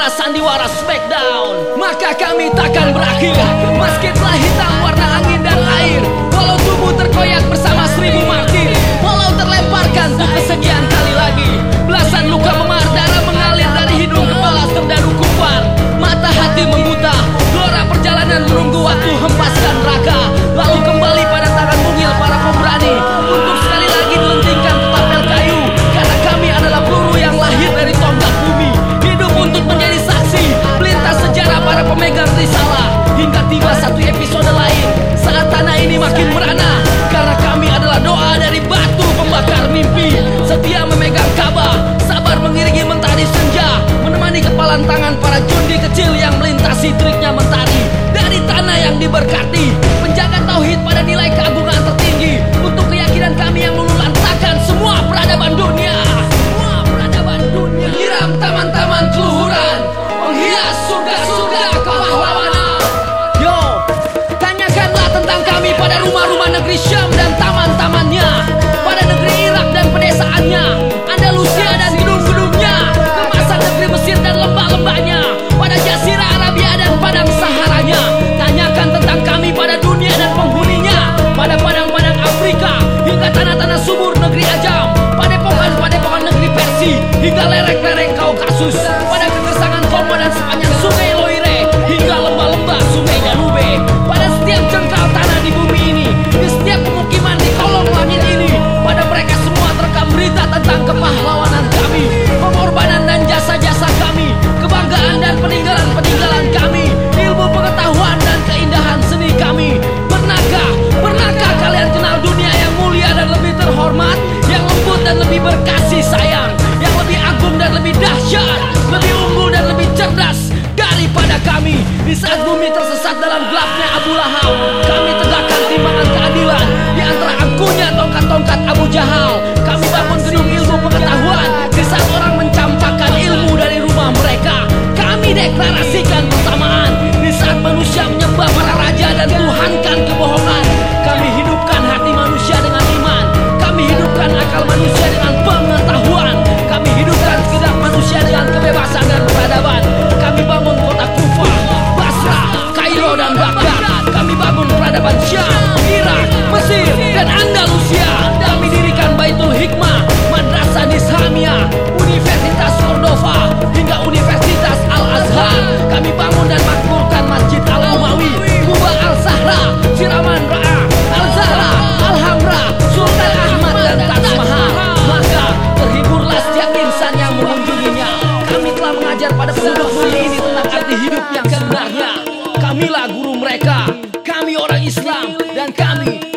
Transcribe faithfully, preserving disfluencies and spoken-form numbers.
para sandiwara Smackdown. Maka kami takkan berakhir meski telah hitam warna angin dan air. Walau tubuh terkoyak bersama seribu martir, walau terlemparkan untuk kesekian kali lagi. Belasan luka memar, darah mengalir dari hidung kepala serdadu kufar. Mata hati membuta, gelora perjalanan menunggu waktu hempaskan neraka. Lalu kembali pada tangan mungil para pemberani untuk sekali lagi melentingkan tapel kayu. Karena kami adalah peluru yang lahir dari tonggak bumi, hidup untuk menjadi saksi melintas sejarah para pemegang risalah. Hingga tiba satu episode lain saat tanah ini makin merana, karena kami adalah doa dari batu pembakar mimpi. Setia memegang Ka'bah, sabar mengiringi mentari senja, menemani kepalan tangan para jundi kecil yang melintasi triknya mentari. Dari tanah yang diberkati, penjaga tauhid pada nilai keagungan tertinggi, untuk keyakinan kami yang meluluhlantakan semua peradaban dunia. Semua peradaban dunia menyiram taman-taman keluhuran, menghias surga-surga kepahlawanan. Yo, tanyakanlah tentang kami pada rumah-rumah negeri Syam dan taman-tamannya, pada negeri Irak dan pedesaannya, Andalusia dan gedung-gedungnya, kemasan negeri Mesir dan lembah-lembahnya, pada Jazirah Arabia dan padang Saharanya. Tanyakan tentang kami pada dunia dan penghuninya, pada padang-padang Afrika hingga tanah-tanah subur negeri Ajam, padepokan-padepokan negeri Persi hingga lereng-lereng Kaukasus, pada kegersangan Kongo dan sepanjang sungai Loire hingga lembah-lembah sungai Danube, pada setiap jengkal tanah di bumi ini, di setiap pemukiman di kolong langit ini. Pada mereka semua terekam berita tentang kepahlawanan kami, pengorbanan dan jasa-jasa kami, kebanggaan dan peninggalan-peninggalan kami, ilmu pengetahuan dan keindahan seni kami. Pernahkah, pernahkah kalian kenal dunia yang mulia dan lebih terhormat, yang lembut dan lebih berkasih sayang, yang lebih agung dan lebih dahsyat, lebih unggul dan lebih cerdas daripada kami? Di saat bumi tersesat dalam gelapnya Abu Lahab, kami tegakkan timbangan keadilan di antara angkuhnya tongkat-tongkat Abu Jahal. Kami bangun gedung ilmu pengetahuan di saat orang mencampakkan ilmu dari rumah mereka. Kami deklarasikan persamaan di saat manusia menyembah para raja dan tuhankan kebohongan. Kami hidupkan hati manusia dengan iman, kami hidupkan akal manusia dengan pengetahuan, kami hidupkan segenap manusia dengan kebebasan dan peradaban. Kami bangun kota Kufah, Basrah, Kairo dan Baghdad. Kami bangun peradaban Syam, Irak, Mesir dan Andalusia. Kami dirikan Baitul Hikmah, Madrasah Nizamiyah, Universitas Cordova hingga Universitas Al-Azhar. Kami bangun dan makmurkan Masjid Al-Umawi, Kuba Al-Zahra, Siraman Ra'a, Al-Zahra, Al-Hamra, Sultan Ahmad dan Taj Mahal. Maka terhiburlah setiap insan yang mengunjunginya. Kami telah mengajar pada penduduk bumi ini tentang arti hidup yang sebenarnya. Kamilah guru mereka, kami orang Islam dan kami